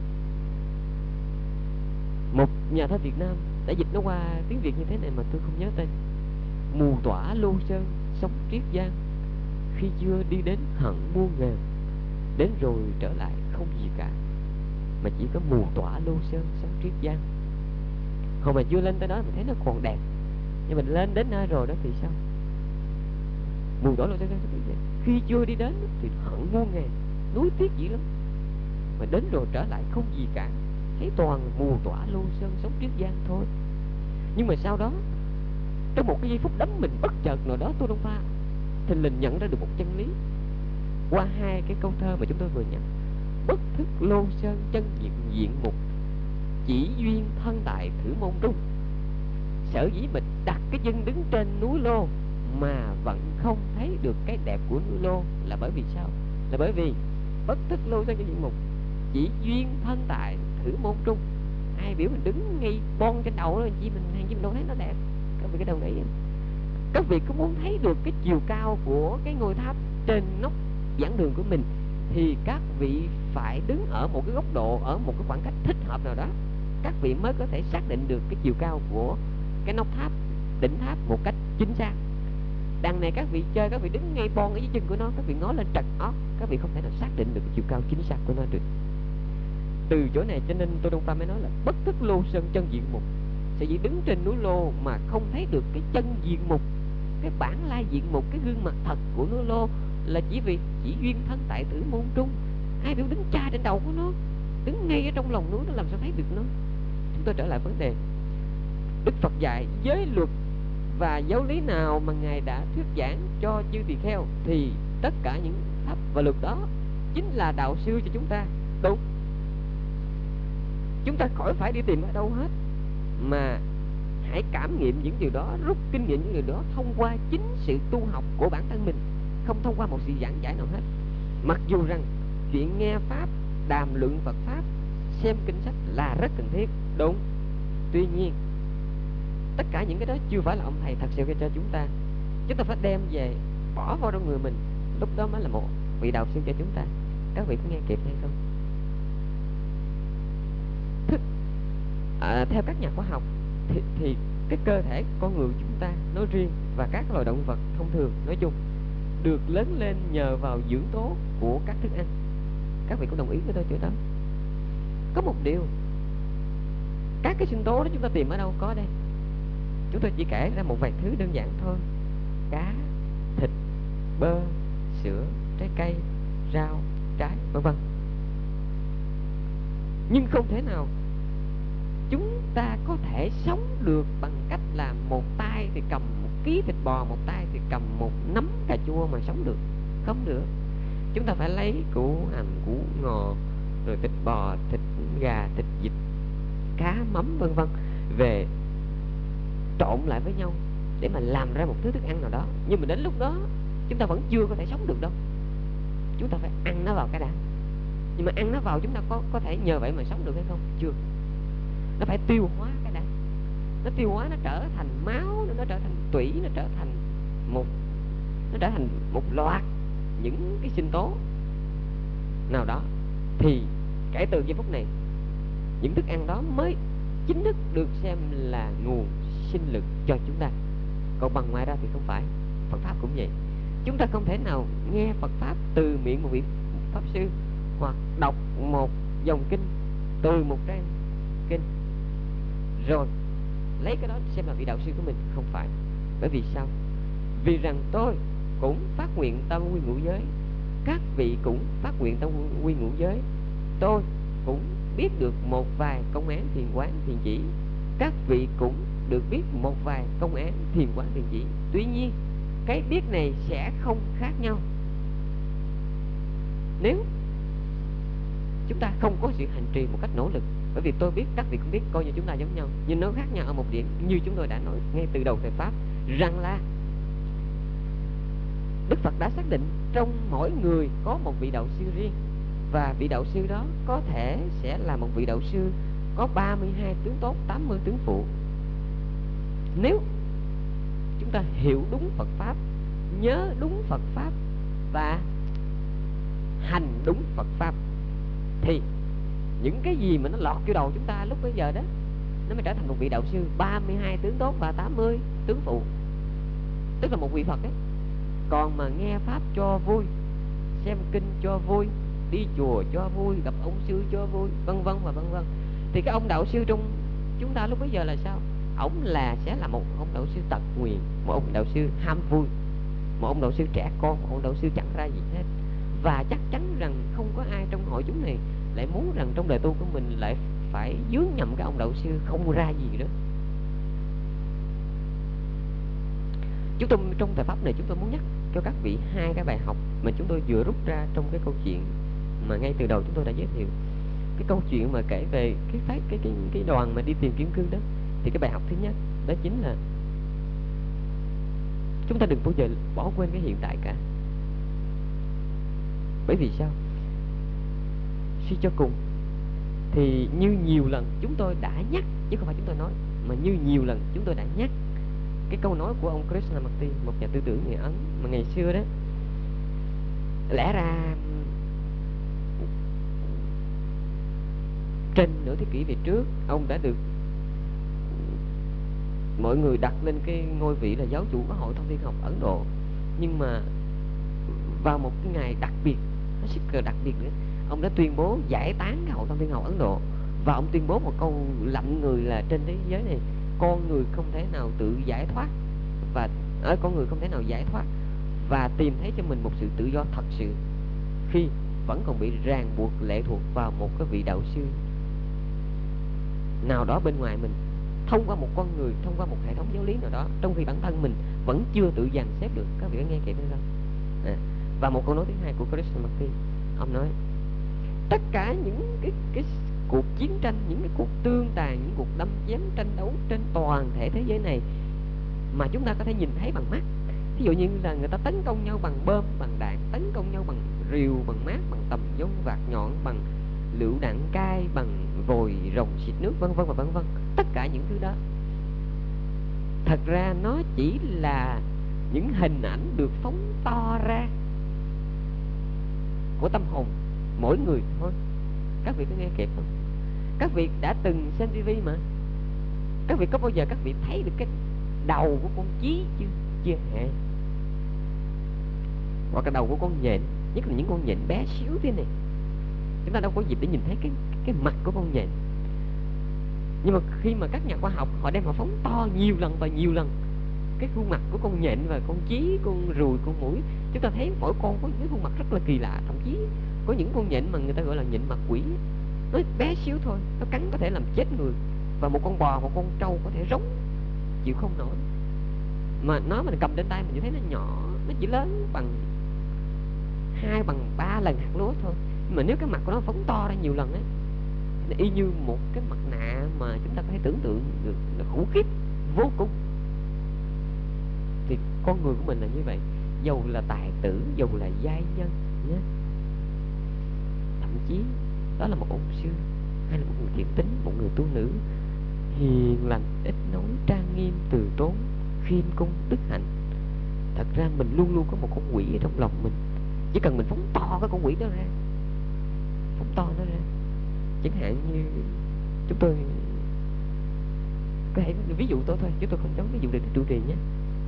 S1: Một nhà thơ Việt Nam đã dịch nó qua tiếng Việt như thế này mà tôi không nhớ tên: Mù tỏa lô sơn sống triết giang, khi chưa đi đến hận muôn ngàn, đến rồi trở lại không gì cả. Mà chỉ có mù tỏa lô sơn sống triết giang. Hồi mà chưa lên tới đó mình thấy nó còn đẹp, nhưng mình lên đến nơi rồi đó thì sao? Mù tỏa lô sơn sống triết giang, khi chưa đi đến thì hận muôn ngàn, núi tiếc dữ lắm. Mà đến rồi trở lại không gì cả, thấy toàn mù tỏa lô sơn sống triết giang thôi. Nhưng mà sau đó, trong một cái giây phút đắm mình bất chợt nào đó, Tô Đông Pha thình lình nhận ra được một chân lý qua hai cái câu thơ mà chúng tôi vừa nhắc: bất thức lô sơn chân diện diện mục, chỉ duyên thân tại thử môn trung. Sở dĩ mình đặt cái chân đứng trên núi Lô mà vẫn không thấy được cái đẹp của núi Lô là bởi vì sao? Là bởi vì bất thức lô sơn chân diện mục, chỉ duyên thân tại thử môn trung. Ai biểu mình đứng ngay bon trên đầu đó, chi mình đâu thấy nó đẹp. Các vị cái đầu nghĩ, các vị có muốn thấy được cái chiều cao của cái ngôi tháp trên nóc giảng đường của mình, thì các vị phải đứng ở một cái góc độ, ở một cái khoảng cách thích hợp nào đó, các vị mới có thể xác định được cái chiều cao của cái nóc tháp, đỉnh tháp một cách chính xác. Đằng này các vị chơi, các vị đứng ngay bon ở dưới chân của nó, các vị ngó lên trật óc, các vị không thể nào xác định được cái chiều cao chính xác của nó được. Từ chỗ này cho nên Tô Đông Pha mới nói là bất thức lô sơn chân diện mục. Sở dĩ đứng trên núi Lô mà không thấy được cái chân diện mục, cái bản lai diện mục, cái gương mặt thật của núi Lô, là chỉ vì chỉ duyên thân tại thử môn trung. Ai biểu đứng cha trên đầu của nó, đứng ngay ở trong lòng núi, nó làm sao thấy được nó? Chúng tôi trở lại vấn đề. Đức Phật dạy giới luật và giáo lý nào mà Ngài đã thuyết giảng cho chư tỳ kheo, thì tất cả những pháp và luật đó chính là đạo sư cho chúng ta. Đúng, chúng ta khỏi phải đi tìm ở đâu hết, mà hãy cảm nghiệm những điều đó, rút kinh nghiệm những điều đó thông qua chính sự tu học của bản thân mình, không thông qua một sự giảng giải nào hết. Mặc dù rằng chuyện nghe pháp, đàm luận Phật pháp, xem kinh sách là rất cần thiết, đúng. Tuy nhiên, tất cả những cái đó chưa phải là ông thầy thật sự cho chúng ta. Chúng ta phải đem về bỏ vào trong người mình, lúc đó mới là một vị đạo sư cho chúng ta. Các vị có nghe kịp hay không? Theo các nhà khoa học thì cái cơ thể con người chúng ta nói riêng và các loài động vật thông thường nói chung được lớn lên nhờ vào dưỡng tố của các thức ăn. Các vị có đồng ý với tôi chỗ đó? Có một điều, các cái sinh tố đó chúng ta tìm ở đâu có đây? Chúng tôi chỉ kể ra một vài thứ đơn giản thôi: cá, thịt, bơ, sữa, trái cây, rau, trái, vân vân. Nhưng không thể nào chúng ta có thể sống được bằng cách là một tay thì cầm 1 ký thịt bò, một tay thì cầm 1 nắm cà chua mà sống được. Không được. Chúng ta phải lấy củ hành, củ ngò, rồi thịt bò, thịt gà, thịt vịt, cá, mắm, vân vân về trộn lại với nhau để mà làm ra một thứ thức ăn nào đó. Nhưng mà đến lúc đó chúng ta vẫn chưa có thể sống được đâu. Chúng ta phải ăn nó vào cái đã. Nhưng mà ăn nó vào chúng ta có thể nhờ vậy mà sống được hay không? Chưa. Nó phải tiêu hóa cái đã. Nó tiêu hóa, nó trở thành máu, nó trở thành tủy, nó trở thành một loạt những cái sinh tố nào đó, thì kể từ giây phút này những thức ăn đó mới chính thức được xem là nguồn sinh lực cho chúng ta. Còn bằng ngoài ra thì không phải. Phật pháp cũng vậy. Chúng ta không thể nào nghe Phật pháp từ miệng một vị pháp sư, hoặc đọc một dòng kinh từ một trang kinh rồi lấy cái đó xem là vị đạo sư của mình. Không phải. Bởi vì sao? Vì rằng tôi cũng phát nguyện tâm quy ngũ giới, các vị cũng phát nguyện tâm quy ngũ giới. Tôi cũng biết được một vài công án thiền quán thiền chỉ, các vị cũng được biết một vài công án thiền quán thiền chỉ. Tuy nhiên cái biết này sẽ không khác nhau nếu chúng ta không có sự hành trì một cách nỗ lực. Bởi vì tôi biết, các vị cũng biết, coi như chúng ta giống nhau, nhưng nó khác nhau ở một điểm, như chúng tôi đã nói ngay từ đầu thời pháp, rằng là Đức Phật đã xác định trong mỗi người có một vị đạo sư riêng, và vị đạo sư đó có thể sẽ là một vị đạo sư có 32 tướng tốt, 80 tướng phụ. Nếu chúng ta hiểu đúng Phật Pháp, nhớ đúng Phật Pháp và hành đúng Phật Pháp, thì những cái gì mà nó lọt vô đầu chúng ta lúc bây giờ đó, nó mới trở thành một vị đạo sư 32 tướng tốt và 80 tướng phụ, tức là một vị Phật ấy. Còn mà nghe Pháp cho vui, xem kinh cho vui, đi chùa cho vui, gặp ông sư cho vui, vân vân và vân vân, thì cái ông đạo sư trong chúng ta lúc bấy giờ là sao? Ổng sẽ là một ông đạo sư tật nguyền, một ông đạo sư ham vui, một ông đạo sư trẻ con, một ông đạo sư chẳng ra gì hết. Và chắc chắn rằng không có ai trong hội chúng này lại muốn rằng trong đời tu của mình lại phải dướng nhầm cái ông đạo sư không ra gì đó. Chúng tôi trong thời Pháp này, chúng tôi muốn nhắc cho các vị hai cái bài học mà chúng tôi vừa rút ra trong cái câu chuyện mà ngay từ đầu chúng tôi đã giới thiệu. Cái câu chuyện mà kể về cái đoàn mà đi tìm kim cương đó, thì cái bài học thứ nhất đó chính là chúng ta đừng bao giờ bỏ quên cái hiện tại cả. Bởi vì sao? Suy cho cùng thì như nhiều lần chúng tôi đã nhắc, chứ không phải chúng tôi nói, mà như nhiều lần chúng tôi đã nhắc cái câu nói của ông Krishnamurti, một nhà tư tưởng người Ấn mà ngày xưa đó, lẽ ra trên nửa thế kỷ về trước ông đã được mọi người đặt lên cái ngôi vị là giáo chủ của hội thông thiên học Ấn Độ. Nhưng mà vào một cái ngày đặc biệt, nó sức đặc biệt nữa, ông đã tuyên bố giải tán cái hội thông thiên học Ấn Độ, và ông tuyên bố một câu lạnh người là trên thế giới này con người không thể nào tự giải thoát, và con người không thể nào giải thoát và tìm thấy cho mình một sự tự do thật sự khi vẫn còn bị ràng buộc lệ thuộc vào một cái vị đạo sư nào đó bên ngoài mình, thông qua một con người, thông qua một hệ thống giáo lý nào đó, trong khi bản thân mình vẫn chưa tự dàn xếp được. Các vị có nghe kịp hay không? Và một câu nói thứ hai của Krishnamurti, ông nói tất cả những cái cuộc chiến tranh, những cái cuộc tương tàn, những cuộc đâm chém tranh đấu trên toàn thể thế giới này mà chúng ta có thể nhìn thấy bằng mắt, ví dụ như là người ta tấn công nhau bằng bom, bằng đạn, tấn công nhau bằng rìu, bằng mát, bằng tầm giống vạt nhọn, bằng lựu đạn cai, bằng vòi rồng xịt nước, vân vân và vân vân. Tất cả những thứ đó thật ra nó chỉ là những hình ảnh được phóng to ra của tâm hồn mỗi người thôi. Các vị có nghe kịp không? Các vị đã từng xem TV mà, các vị có bao giờ các vị thấy được cái đầu của con chí chưa? Chưa hả? Hoặc cái đầu của con nhện, nhất là những con nhện bé xíu thế này, chúng ta đâu có dịp để nhìn thấy cái mặt của con nhện. Nhưng mà khi mà các nhà khoa học họ đem họ phóng to nhiều lần và nhiều lần cái khuôn mặt của con nhện và con chí, con ruồi, con muỗi, chúng ta thấy mỗi con có những khuôn mặt rất là kỳ lạ. Thậm chí có những con nhện mà người ta gọi là nhện mặt quỷ, nó bé xíu thôi, nó cắn có thể làm chết người, và một con bò, một con trâu có thể rống chịu không nổi. Mà nó mình cầm trên tay mình chỉ thấy nó nhỏ, nó chỉ lớn bằng 2 bằng 3 lần hạt lúa thôi. Nhưng mà nếu cái mặt của nó phóng to ra nhiều lần ấy, nó y như một cái mặt nạ mà chúng ta có thể tưởng tượng được, nó khủng khiếp vô cùng. Thì con người của mình là như vậy, dầu là tài tử, dầu là giai nhân nhé, thậm chí đó là một ông sư hay là một người thiện tính, một người tu nữ hiền lành, ít nói, trang nghiêm, từ tốn, khiêm cung, đức hạnh, thật ra mình luôn luôn có một con quỷ ở trong lòng mình. Chỉ cần mình phóng to cái con quỷ đó ra, phóng to nó ra. Chẳng hạn như chúng tôi có thể ví dụ tôi thôi, chứ tôi không dám ví dụ được trụ trì nhé.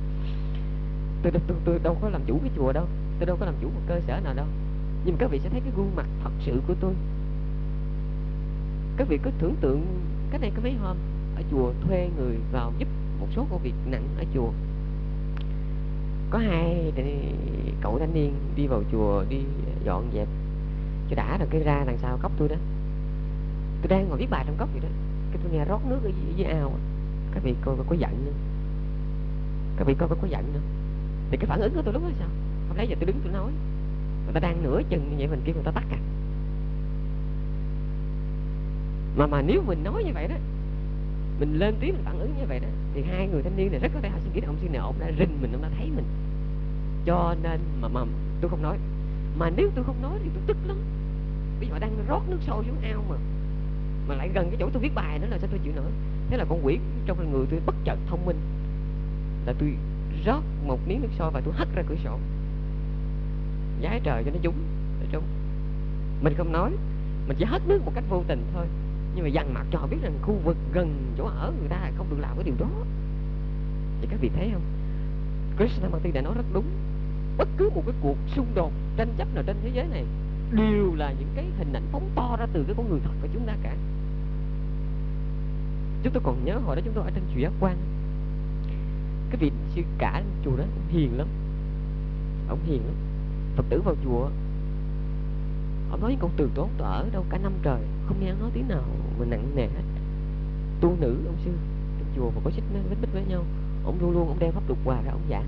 S1: Tôi đâu có làm chủ cái chùa đâu, tôi đâu có làm chủ một cơ sở nào đâu, nhưng mà các vị sẽ thấy cái gương mặt thật sự của tôi. Các vị cứ tưởng tượng cách đây có mấy hôm ở chùa thuê người vào giúp một số công việc nặng ở chùa. Có 2 cậu thanh niên đi vào chùa đi dọn dẹp cho đã rồi, cái ra đằng sau cốc tôi đó, tôi đang ngồi viết bài trong cốc vậy đó, cái tôi nghe rót nước ở dưới ao. Các vị coi có giận nữa, các vị coi có giận nữa. Thì cái phản ứng của tôi lúc đó sao? Hôm nãy giờ tôi đứng tôi nói, người ta đang nửa chừng như vậy mình kêu người ta tắt à. Mà nếu mình nói như vậy đó, mình lên tiếng mình phản ứng như vậy đó, thì 2 người thanh niên này rất có thể họ suy nghĩ là ông sư này ông đã rình mình, ông đã thấy mình. Cho nên mà tôi không nói. Mà nếu tôi không nói thì tôi tức lắm. Bây giờ họ đang rót nước sôi xuống ao mà lại gần cái chỗ tôi viết bài nữa, là sao tôi chịu nổi. Thế là con quỷ trong người tôi bất chợt thông minh, là tôi rót một miếng nước sôi và tôi hất ra cửa sổ, giái trời cho nó trúng. Mình không nói, mình chỉ hất nước một cách vô tình thôi, nhưng mà dằn mặt cho họ biết rằng khu vực gần chỗ ở người ta không được làm cái điều đó. Thì các vị thấy không, Krishnamurti đã nói rất đúng. Bất cứ một cái cuộc xung đột, tranh chấp nào trên thế giới này đều là những cái hình ảnh phóng to ra từ cái con người thật của chúng ta cả. Chúng tôi còn nhớ hồi đó chúng tôi ở trên chùa Giác Quan, cái vị sư cả chùa đó ông hiền lắm. Phật tử vào chùa, ông nói những câu từ tốn, tôi ở đâu cả năm trời không nghe ông nói tiếng nào mà nặng nề hết. Tu nữ ông sư trong chùa mà có xích mích với nhau, ông luôn luôn ông đem pháp luật hòa ra ông giảng.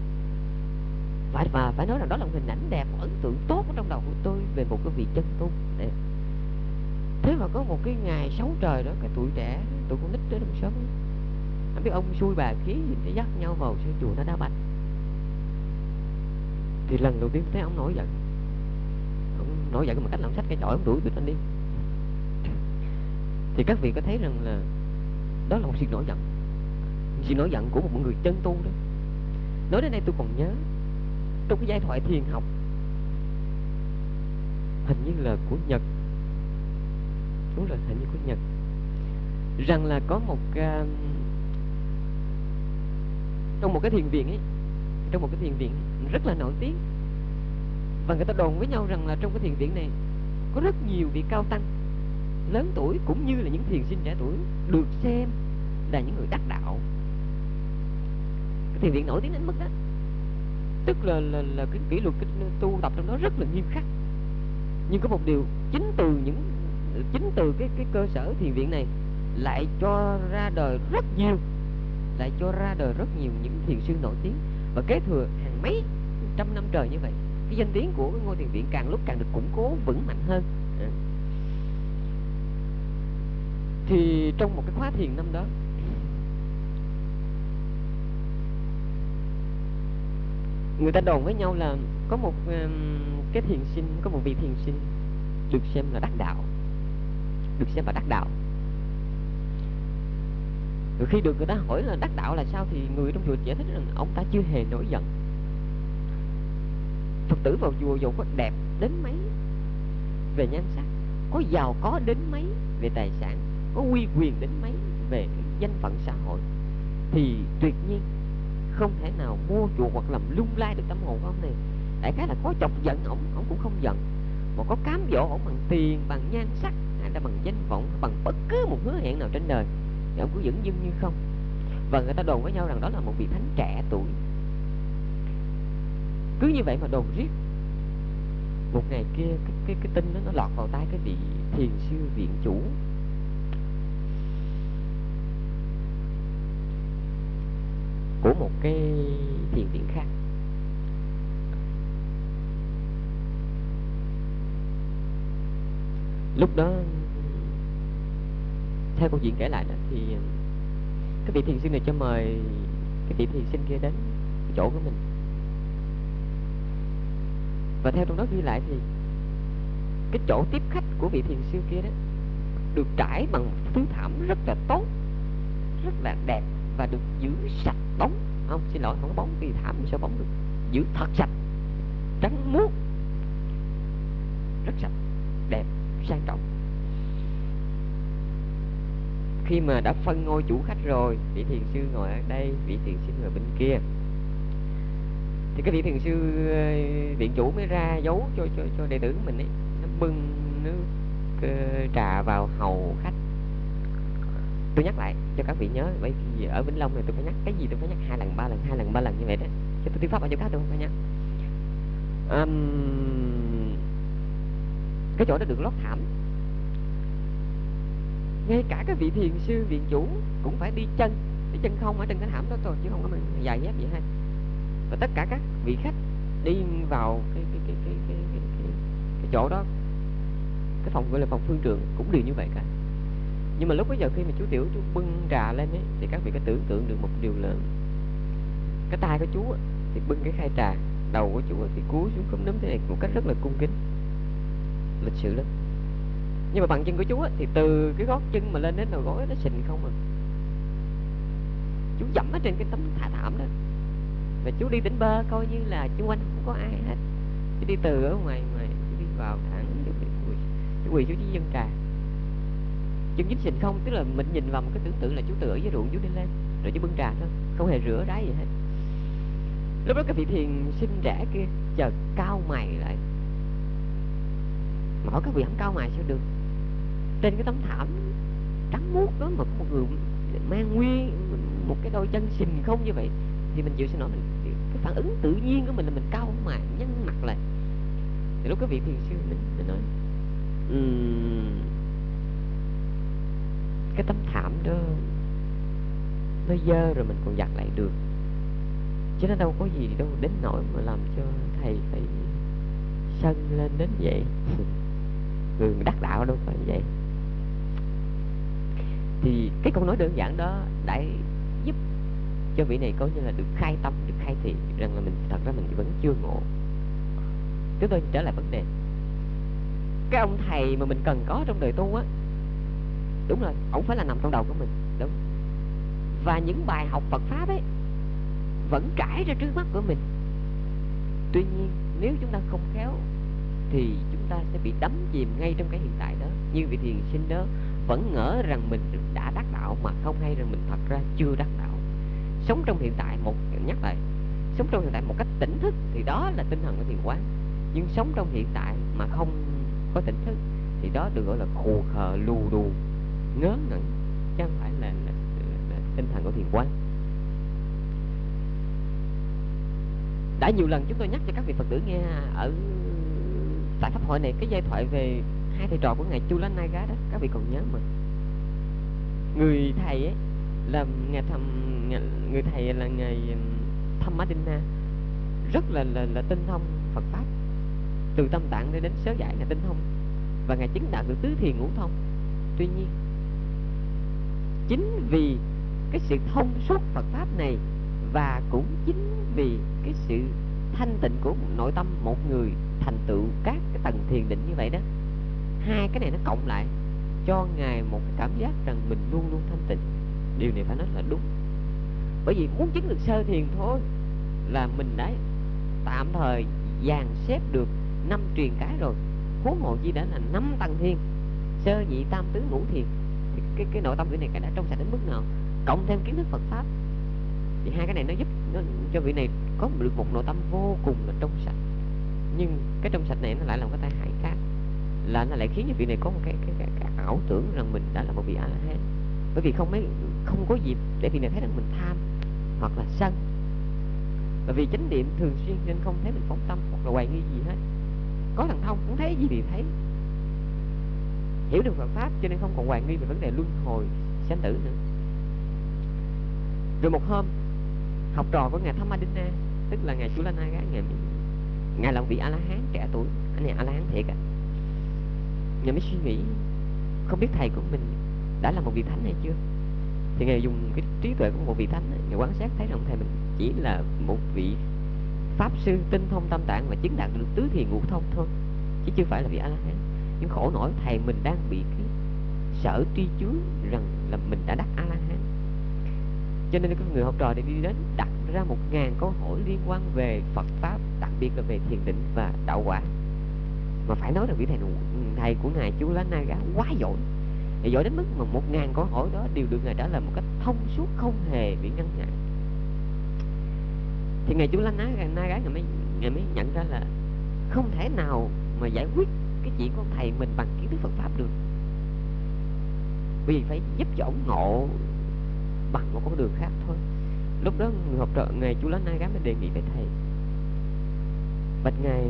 S1: Và phải nói rằng đó là một hình ảnh đẹp, một ấn tượng tốt ở trong đầu của tôi về một cái vị chân tu. Thế mà có một cái ngày xấu trời đó, cái tuổi trẻ, tụi con nít tới đồng sớm, anh biết ông xui bà khí gì để dắt nhau vào sân chùa nó đá banh. Thì lần đầu tiên thấy ông nổi giận. Ông nổi giận bằng cách làm sách cái chổi ông đuổi tụi anh đi. Thì các vị có thấy rằng là đó là một sự nổi giận của một người chân tu đó. Nói đến đây tôi còn nhớ trong cái giai thoại thiền học, hình như là của Nhật, đúng rồi, hình như của Nhật, rằng là có một trong một cái thiền viện rất là nổi tiếng, và người ta đồn với nhau rằng là trong cái thiền viện này có rất nhiều vị cao tăng lớn tuổi cũng như là những thiền sinh trẻ tuổi được xem là những người đắc đạo. Cái thiền viện nổi tiếng đến mức đó, tức là cái kỷ luật cái tu tập trong đó rất là nghiêm khắc. Nhưng có một điều, chính từ cái cơ sở thiền viện này lại cho ra đời rất nhiều những thiền sư nổi tiếng, và kế thừa hàng mấy trăm năm trời như vậy, cái danh tiếng của cái ngôi thiền viện càng lúc càng được củng cố vững mạnh hơn. Thì trong một cái khóa thiền năm đó, người ta đồn với nhau là có một cái thiền sinh, có một vị thiền sinh được xem là đắc đạo. Rồi khi được người ta hỏi là đắc đạo là sao, thì người trong chùa giải thích rằng ông ta chưa hề nổi giận. Phật tử vào chùa dù có đẹp đến mấy về nhan sắc, có giàu có đến mấy về tài sản, có uy quyền đến mấy về danh phận xã hội, thì tuyệt nhiên không thể nào mua chuộc hoặc làm lung lay được tâm hồn của ông này. Đại khái là có chọc giận ông cũng không giận, mà có cám dỗ ông bằng tiền, bằng nhan sắc, hay là bằng danh vọng, bằng bất cứ một hứa hẹn nào trên đời, thì ông cứ dửng dưng như không. Và người ta đồn với nhau rằng đó là một vị thánh trẻ tuổi. Cứ như vậy mà đồn riết. Một ngày kia cái tin đó nó lọt vào tai cái vị thiền sư viện chủ. Của một cái thiền viện khác. Lúc đó theo câu chuyện kể lại đó, thì cái vị thiền sư này cho mời cái vị thiền sinh kia đến chỗ của mình. Và theo trong đó ghi lại thì cái chỗ tiếp khách của vị thiền sư kia đó được trải bằng thứ thảm rất là tốt, rất là đẹp, và được giữ sạch bóng. Không, xin lỗi, không có bóng, vì thảm sao bóng được, giữ thật sạch, trắng muốt, rất sạch, đẹp, sang trọng. Khi mà đã phân ngôi chủ khách rồi, vị thiền sư ngồi ở đây, vị thiền sư ngồi bên kia, thì cái vị thiền sư viện chủ mới ra giấu cho đệ tử của mình ấy, nó bưng nước trà vào hầu khách. Tôi nhắc lại cho các vị nhớ, bởi vì ở Vĩnh Long này tôi phải nhắc cái gì tôi phải nhắc 2 lần 3 lần như vậy đó, chứ tôi thuyết pháp ở chỗ khác tôi không phải nhắc. Cái chỗ đó được lót thảm, ngay cả cái vị thiền sư viện chủ cũng phải đi chân không ở trên cái thảm đó thôi, chứ không có giày dép gì hết. Và tất cả các vị khách đi vào cái chỗ đó, cái phòng gọi là phòng phương trượng, cũng đều như vậy cả. Nhưng mà lúc bấy giờ khi mà chú Tiểu chú bưng trà lên ấy, thì các vị có tưởng tượng được một điều là cái tay của chú thì bưng cái khay trà, đầu của chú thì cúi xuống cúm núm thế này một cách rất là cung kính, lịch sự lắm. Nhưng mà bàn chân của chú thì từ cái gót chân mà lên đến đầu gối nó sình không à. Chú dẫm ở trên cái tấm thảm đó, và chú đi đến bơ coi như là xung quanh không có ai hết. Chú đi từ ở ngoài chú đi vào thẳng chú quỳ xuống dưới chân trà, chân dính sình không, tức là mình nhìn vào một cái tưởng tượng là chú từ ở dưới ruộng chú đi lên rồi chú bưng trà thôi, không hề rửa đáy gì hết. Lúc đó cái vị thiền sinh trẻ kia chợt cau mày lại, mà hỏi các vị không cau mày sao được, trên cái tấm thảm trắng muốt đó mà có một người mang nguyên một cái đôi chân sình không như vậy thì mình chịu, xin lỗi, mình cái phản ứng tự nhiên của mình là mình cau mày nhăn mặt lại. Thì lúc cái vị thiền sư mình nói cái tấm thảm đó nó dơ rồi mình còn giặt lại được, chứ nó đâu có gì đâu đến nỗi mà làm cho thầy phải sân lên đến vậy. Người đắc đạo đâu phải vậy. Thì cái câu nói đơn giản đó đã giúp cho vị này coi như là được khai tâm, được khai thị rằng là mình thật ra mình vẫn chưa ngộ. Chúng tôi trở lại vấn đề, cái ông thầy mà mình cần có trong đời tu á, đúng rồi, ổng phải là nằm trong đầu của mình, đúng. Và những bài học Phật pháp ấy vẫn trải ra trước mắt của mình. Tuy nhiên nếu chúng ta không khéo thì chúng ta sẽ bị đắm chìm ngay trong cái hiện tại đó. Như vị thiền sinh đó vẫn ngỡ rằng mình đã đắc đạo mà không hay rằng mình thật ra chưa đắc đạo. Sống trong hiện tại, nhắc lại, sống trong hiện tại một cách tỉnh thức thì đó là tinh thần của thiền quán. Nhưng sống trong hiện tại mà không có tỉnh thức thì đó được gọi là khù khờ, lù đù, ngớ ngẩn, chứ không phải là tinh thần của thiền quán. Đã nhiều lần chúng tôi nhắc cho các vị Phật tử nghe ở tại pháp hội này cái giai thoại về hai thầy trò của ngài Chulanagá đó, các vị còn nhớ mà. Người thầy ấy là người thầy là ngài Thammadinna, rất là tinh thông Phật pháp, từ tâm tạng đến sớ giải là tinh thông, và ngài chứng đạt được tứ thiền ngũ thông. Tuy nhiên chính vì cái sự thông suốt Phật pháp này, và cũng chính vì cái sự thanh tịnh của nội tâm một người thành tựu các cái tầng thiền định như vậy đó, hai cái này nó cộng lại cho ngài một cái cảm giác rằng mình luôn luôn thanh tịnh. Điều này phải nói là đúng, bởi vì muốn chứng được sơ thiền thôi là mình đã tạm thời dàn xếp được 5 truyền cái rồi, huống hồ chi đã là 5 tầng thiền, sơ nhị tam tứ ngũ thiền. Thì cái nội tâm vị này đã trong sạch đến mức nào, cộng thêm kiến thức Phật pháp, thì hai cái này nó giúp cho vị này có được một nội tâm vô cùng là trong sạch. Nhưng cái trong sạch này nó lại làm cái tai hại khác, là nó lại khiến cho vị này có một cái ảo tưởng rằng mình đã là một vị A La Hán, bởi vì không có dịp để vị này thấy rằng mình tham hoặc là sân. Bởi vì chánh niệm thường xuyên nên không thấy mình phóng tâm hoặc là hoài nghi gì hết, có thần thông cũng thấy gì thì thấy, hiểu được Phật pháp cho nên không còn hoài nghi về vấn đề luân hồi sanh tử nữa. Rồi một hôm, học trò của ngài Thammadinna, tức là ngài Chulanagá, ngài là một vị A La Hán trẻ tuổi, anh này A La Hán thiệt à. Ngài mới suy nghĩ không biết thầy của mình đã là một vị thánh hay chưa. Thì ngài dùng cái trí tuệ của một vị thánh, ngài quan sát thấy rằng thầy mình chỉ là một vị pháp sư tinh thông tâm tạng và chứng đạt được tứ thiền ngũ thông thôi, chứ chưa phải là vị A La Hán. Nhưng khổ nổi thầy mình đang bị cái sở tri chướng rằng là mình đã đắc A La Hán, cho nên các người học trò đi đến đặt ra 1000 câu hỏi liên quan về Phật pháp, đặc biệt là về thiền định và đạo quả. Mà phải nói rằng vị thầy của ngài Chulanagá quá giỏi, giỏi đến mức mà 1000 câu hỏi đó đều được ngài trả lời một cách thông suốt, không hề bị ngăn ngại. Thì ngài Chulanagá ngài mới nhận ra là không thể nào mà giải quyết cái chuyện của thầy mình bằng kiến thức Phật pháp được, vì phải giúp cho ông ngộ bằng một con đường khác thôi. Lúc đó người học trò ngài Chulanagá mới đề nghị với thầy, bạch ngài,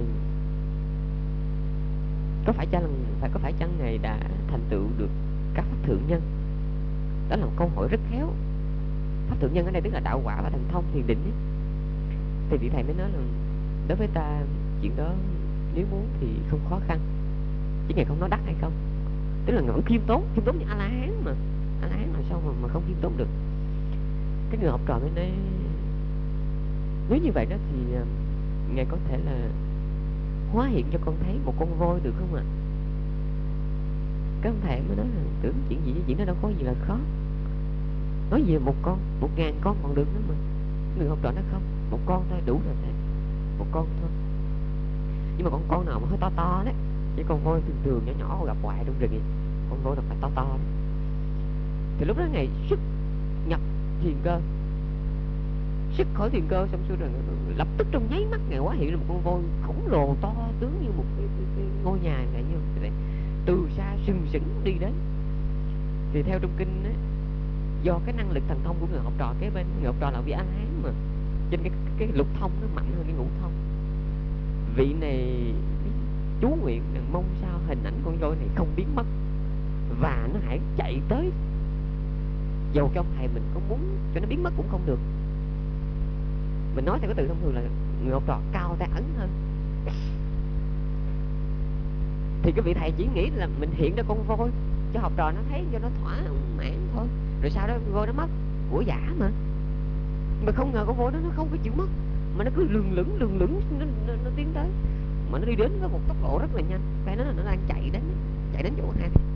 S1: có phải chăng ngài đã thành tựu được các pháp thượng nhân? Đó là một câu hỏi rất khéo. Pháp thượng nhân ở đây tức là đạo quả và thần thông thiền định ấy. Thì vị thầy mới nói là đối với ta chuyện đó nếu muốn thì không khó khăn, chứ ngài không nói đắc hay không. Tức là ngài vẫn khiêm tốn như A La Hán mà. A La Hán làm sao mà không khiêm tốn được. Cái người học trò mới nói nếu như vậy đó thì Ngài có thể là hóa hiện cho con thấy một con voi được không ạ? Các ông thầy mới nói là tưởng chuyện gì chuyện đó đâu có gì là khó. Nói về một con, 1000 con còn được nữa mà. Người học trò nói không, một con thôi đủ rồi thầy, một con thôi. Nhưng mà con nào mà hơi to to đấy, chứ con voi thường thường nhỏ nhỏ gặp hoài trong rừng vậy. Con voi là phải to to đấy. Thì lúc đó Ngài xuất nhập thiền cơ, xuất khỏi thiền cơ xong xuôi rồi lập tức trong nháy mắt Ngài hóa hiện ra một con voi khổng lồ to tướng như một cái ngôi nhà vậy, như vậy, từ xa sừng sững đi đến. Thì theo trong kinh ấy, do cái năng lực thần thông của người học trò kế bên, người học trò là vị A Hán mà, trên cái lục thông nó mạnh hơn cái ngũ thông. Vị này chú nguyện rằng mong sao hình ảnh con voi này không biến mất và nó hãy chạy tới, dầu cho ông thầy mình có muốn cho nó biến mất cũng không được. Mình nói theo cái từ thông thường là người học trò cao tay ấn hơn. Thì cái vị thầy chỉ nghĩ là mình hiện ra con voi cho học trò nó thấy cho nó thỏa mãn thôi, rồi sau đó voi nó mất, của giả mà. Mà không ngờ con voi đó nó không có chịu mất, mà nó cứ lừng lững nó tiến tới, mà nó đi đến với một tốc độ rất là nhanh. Phải nói là nó đang chạy đến chỗ hai